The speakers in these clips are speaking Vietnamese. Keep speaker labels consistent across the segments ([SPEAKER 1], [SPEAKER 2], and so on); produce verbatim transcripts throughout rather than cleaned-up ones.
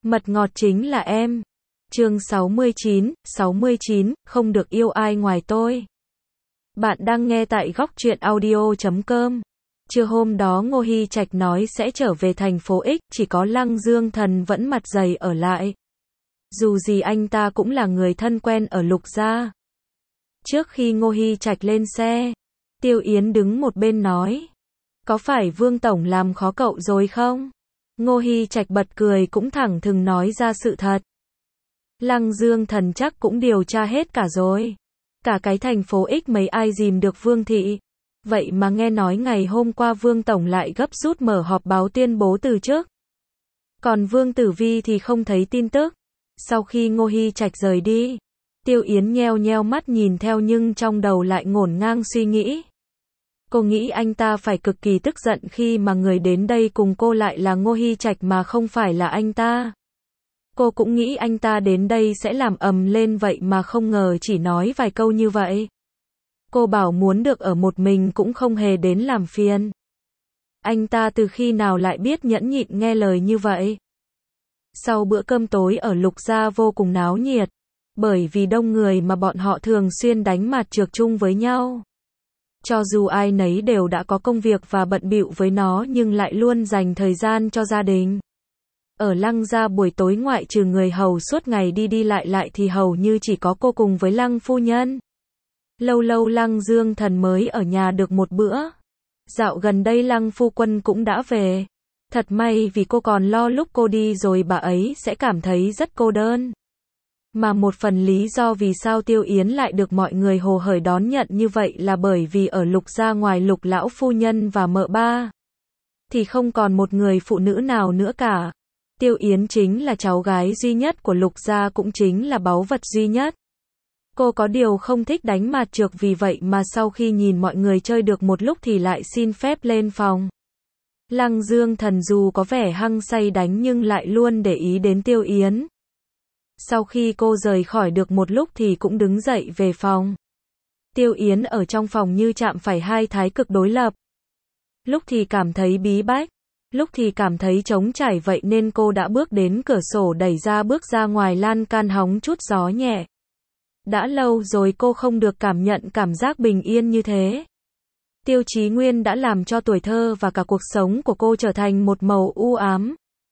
[SPEAKER 1] Mật ngọt chính là em. Chương sáu mươi chín, sáu mươi chín, không được yêu ai ngoài tôi. Bạn đang nghe tại góc truyện audio chấm com. Trưa hôm đó Ngô Hi Trạch nói sẽ trở về thành phố X, chỉ có Lăng Dương Thần vẫn mặt dày ở lại. Dù gì anh ta cũng là người thân quen ở Lục gia. Trước khi Ngô Hi Trạch lên xe, Tiêu Yến đứng một bên nói: "Có phải Vương Tổng làm khó cậu rồi không?" Ngô Hi Trạch bật cười cũng thẳng thừng nói ra sự thật. Lăng Dương Thần chắc cũng điều tra hết cả rồi. Cả cái thành phố X mấy ai dìm được Vương Thị. Vậy mà nghe nói ngày hôm qua Vương Tổng lại gấp rút mở họp báo tuyên bố từ chức. Còn Vương Tử Vi thì không thấy tin tức. Sau khi Ngô Hi Trạch rời đi, Tiêu Yến nheo nheo mắt nhìn theo nhưng trong đầu lại ngổn ngang suy nghĩ. Cô nghĩ anh ta phải cực kỳ tức giận khi mà người đến đây cùng cô lại là Ngô Hi Trạch mà không phải là anh ta. Cô cũng nghĩ anh ta đến đây sẽ làm ầm lên vậy mà không ngờ chỉ nói vài câu như vậy. Cô bảo muốn được ở một mình cũng không hề đến làm phiền. Anh ta từ khi nào lại biết nhẫn nhịn nghe lời như vậy? Sau bữa cơm tối ở Lục gia vô cùng náo nhiệt, bởi vì đông người mà bọn họ thường xuyên đánh mặt trược chung với nhau. Cho dù ai nấy đều đã có công việc và bận bịu với nó nhưng lại luôn dành thời gian cho gia đình. Ở Lăng gia buổi tối ngoại trừ người hầu suốt ngày đi đi lại lại thì hầu như chỉ có cô cùng với Lăng phu nhân. Lâu lâu Lăng Dương Thần mới ở nhà được một bữa. Dạo gần đây Lăng phu quân cũng đã về. Thật may vì cô còn lo lúc cô đi rồi bà ấy sẽ cảm thấy rất cô đơn. Mà một phần lý do vì sao Tiêu Yến lại được mọi người hồ hởi đón nhận như vậy là bởi vì ở Lục gia ngoài Lục lão phu nhân và mợ ba thì không còn một người phụ nữ nào nữa cả. Tiêu Yến chính là cháu gái duy nhất của Lục gia cũng chính là báu vật duy nhất. Cô có điều không thích đánh mặt trược vì vậy mà sau khi nhìn mọi người chơi được một lúc thì lại xin phép lên phòng. Lăng Dương Thần dù có vẻ hăng say đánh nhưng lại luôn để ý đến Tiêu Yến. Sau khi cô rời khỏi được một lúc thì cũng đứng dậy về phòng. Tiêu Yến ở trong phòng như chạm phải hai thái cực đối lập. Lúc thì cảm thấy bí bách, lúc thì cảm thấy trống trải vậy nên cô đã bước đến cửa sổ đẩy ra bước ra ngoài lan can hóng chút gió nhẹ. Đã lâu rồi cô không được cảm nhận cảm giác bình yên như thế. Tiêu Chí Nguyên đã làm cho tuổi thơ và cả cuộc sống của cô trở thành một màu u ám.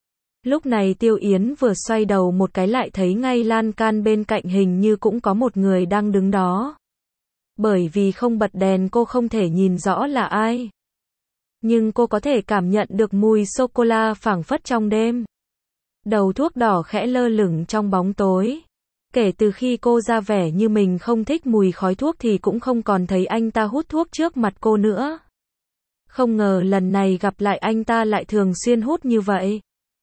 [SPEAKER 1] Lúc này Tiêu Yến vừa xoay đầu một cái lại thấy ngay lan can bên cạnh hình như cũng có một người đang đứng đó. Bởi vì không bật đèn cô không thể nhìn rõ là ai. Nhưng cô có thể cảm nhận được mùi sô-cô-la phảng phất trong đêm. Đầu thuốc đỏ khẽ lơ lửng trong bóng tối. Kể từ khi cô ra vẻ như mình không thích mùi khói thuốc thì cũng không còn thấy anh ta hút thuốc trước mặt cô nữa. Không ngờ lần này gặp lại anh ta lại thường xuyên hút như vậy.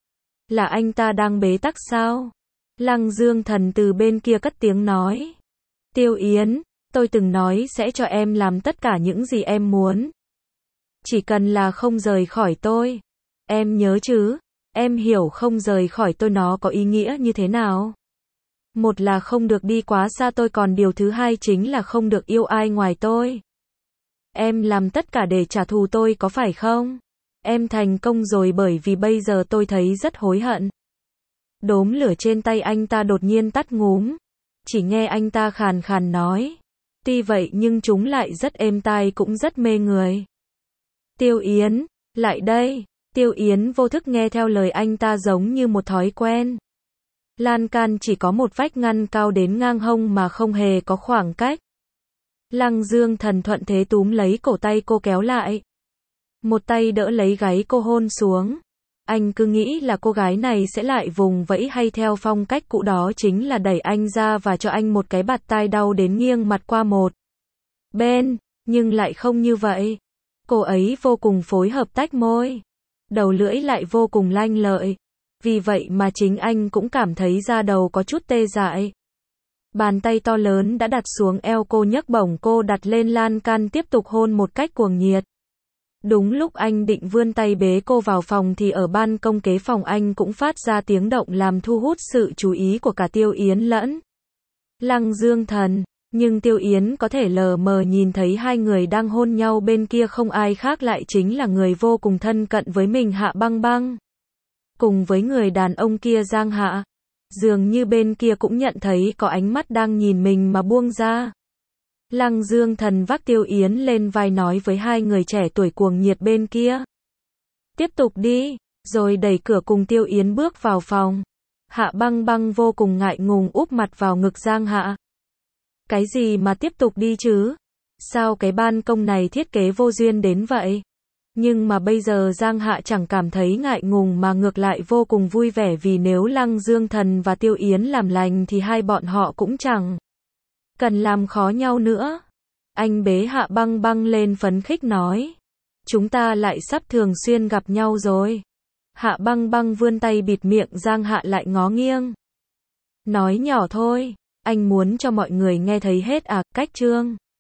[SPEAKER 1] Là anh ta đang bế tắc sao? Lăng Dương Thần từ bên kia cất tiếng nói. Tiêu Yến, tôi từng nói sẽ cho em làm tất cả những gì em muốn. Chỉ cần là không rời khỏi tôi. Em nhớ chứ? Em hiểu không rời khỏi tôi nó có ý nghĩa như thế nào? Một là không được đi quá xa tôi còn điều thứ hai chính là không được yêu ai ngoài tôi. Em làm tất cả để trả thù tôi có phải không? Em thành công rồi bởi vì bây giờ tôi thấy rất hối hận. Đốm lửa trên tay anh ta đột nhiên tắt ngúm. Chỉ nghe anh ta khàn khàn nói. Tuy vậy nhưng chúng lại rất êm tai cũng rất mê người. Tiêu Yến, lại đây. Tiêu Yến vô thức nghe theo lời anh ta giống như một thói quen. Lan can chỉ có một vách ngăn cao đến ngang hông mà không hề có khoảng cách. Lăng Dương Thần thuận thế túm lấy cổ tay cô kéo lại. Một tay đỡ lấy gáy cô hôn xuống. Anh cứ nghĩ là cô gái này sẽ lại vùng vẫy hay theo phong cách cũ đó chính là đẩy anh ra và cho anh một cái bạt tai đau đến nghiêng mặt qua một bên, nhưng lại không như vậy. Cô ấy vô cùng phối hợp tách môi. Đầu lưỡi lại vô cùng lanh lợi. Vì vậy mà chính anh cũng cảm thấy da đầu có chút tê dại. Bàn tay to lớn đã đặt xuống eo cô nhấc bổng cô đặt lên lan can tiếp tục hôn một cách cuồng nhiệt. Đúng lúc anh định vươn tay bế cô vào phòng thì ở ban công kế phòng anh cũng phát ra tiếng động làm thu hút sự chú ý của cả Tiêu Yến lẫn Lăng Dương Thần. Nhưng Tiêu Yến có thể lờ mờ nhìn thấy hai người đang hôn nhau bên kia không ai khác lại chính là người vô cùng thân cận với mình Hạ Băng Băng. Cùng với người đàn ông kia Giang Hạ. Dường như bên kia cũng nhận thấy có ánh mắt đang nhìn mình mà buông ra. Lăng Dương Thần vác Tiêu Yến lên vai nói với hai người trẻ tuổi cuồng nhiệt bên kia. Tiếp tục đi, rồi đẩy cửa cùng Tiêu Yến bước vào phòng. Hạ Băng Băng vô cùng ngại ngùng úp mặt vào ngực Giang Hạ. Cái gì mà tiếp tục đi chứ? Sao cái ban công này thiết kế vô duyên đến vậy? Nhưng mà bây giờ Giang Hạ chẳng cảm thấy ngại ngùng mà ngược lại vô cùng vui vẻ vì nếu Lăng Dương Thần và Tiêu Yến làm lành thì hai bọn họ cũng chẳng cần làm khó nhau nữa. Anh bế Hạ Băng Băng lên phấn khích nói. Chúng ta lại sắp thường xuyên gặp nhau rồi. Hạ Băng Băng vươn tay bịt miệng Giang Hạ lại ngó nghiêng. Nói nhỏ thôi, anh muốn cho mọi người nghe thấy hết à, cách chương.